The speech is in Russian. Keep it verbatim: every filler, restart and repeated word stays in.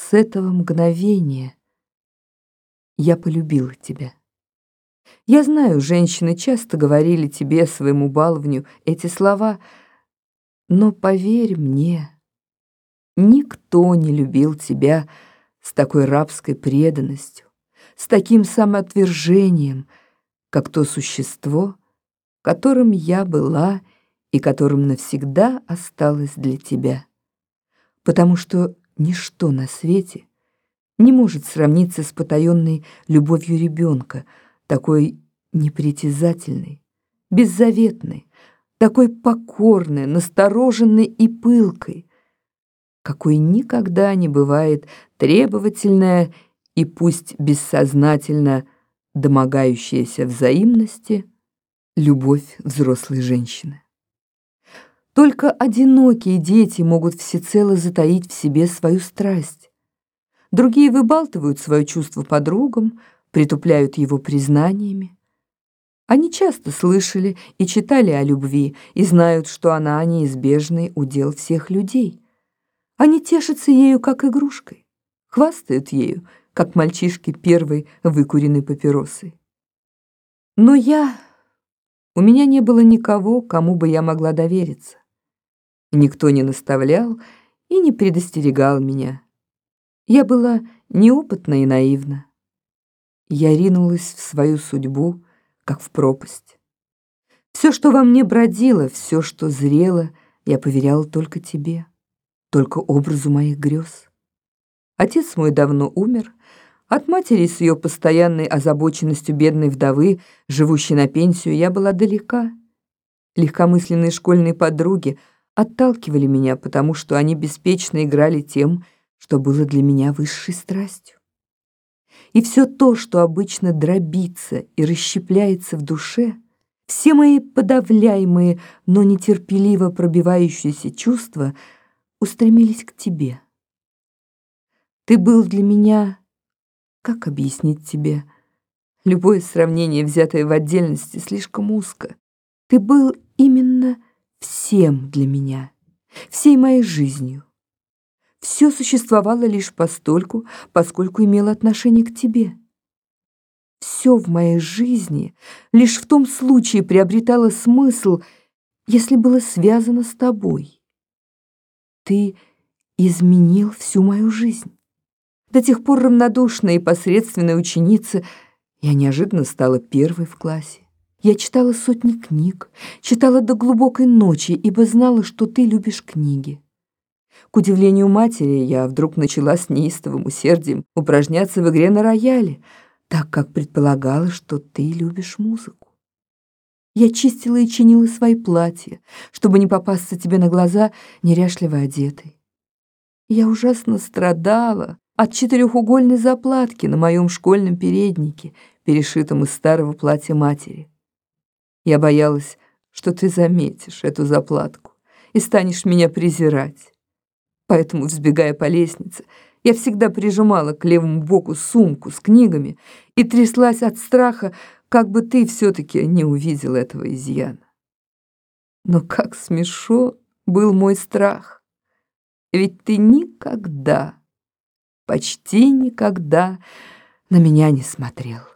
с этого мгновения я полюбила тебя. Я знаю, женщины часто говорили тебе, своему баловню, эти слова, но поверь мне, никто не любил тебя с такой рабской преданностью, с таким самоотвержением, как то существо, которым я была и которым навсегда осталась для тебя. Потому что ничто на свете не может сравниться с потаенной любовью ребенка, такой непритязательной, беззаветной, такой покорной, настороженной и пылкой, какой никогда не бывает требовательная и пусть бессознательно домогающаяся взаимности любовь взрослой женщины. Только одинокие дети могут всецело затаить в себе свою страсть. Другие выбалтывают свое чувство подругам, притупляют его признаниями. Они часто слышали и читали о любви и знают, что она неизбежный удел всех людей. Они тешатся ею как игрушкой, хвастают ею, как мальчишки первой выкуренной папиросой. Но я... У меня не было никого, кому бы я могла довериться. Никто не наставлял и не предостерегал меня. Я была неопытна и наивна. Я ринулась в свою судьбу, как в пропасть. Все, что во мне бродило, все, что зрело, я поверяла только тебе, только образу моих грез. Отец мой давно умер. От матери с ее постоянной озабоченностью бедной вдовы, живущей на пенсию, я была далека. Легкомысленные школьные подруги отталкивали меня, потому что они беспечно играли тем, что было для меня высшей страстью. И все то, что обычно дробится и расщепляется в душе, все мои подавляемые, но нетерпеливо пробивающиеся чувства устремились к тебе. Ты был для меня... Как объяснить тебе? Любое сравнение, взятое в отдельности, слишком узко. Ты был именно всем для меня, всей моей жизнью. Все существовало лишь постольку, поскольку имело отношение к тебе. Все в моей жизни лишь в том случае приобретало смысл, если было связано с тобой. Ты изменил всю мою жизнь. До тех пор равнодушная и посредственная ученица, я неожиданно стала первой в классе. Я читала сотни книг, читала до глубокой ночи, ибо знала, что ты любишь книги. К удивлению матери, я вдруг начала с неистовым усердием упражняться в игре на рояле, так как предполагала, что ты любишь музыку. Я чистила и чинила свои платья, чтобы не попасться тебе на глаза неряшливо одетой. Я ужасно страдала от четырехугольной заплатки на моем школьном переднике, перешитом из старого платья матери. Я боялась, что ты заметишь эту заплатку и станешь меня презирать. Поэтому, взбегая по лестнице, я всегда прижимала к левому боку сумку с книгами и тряслась от страха, как бы ты все-таки не увидел этого изъяна. Но как смешон был мой страх, ведь ты никогда, почти никогда на меня не смотрел.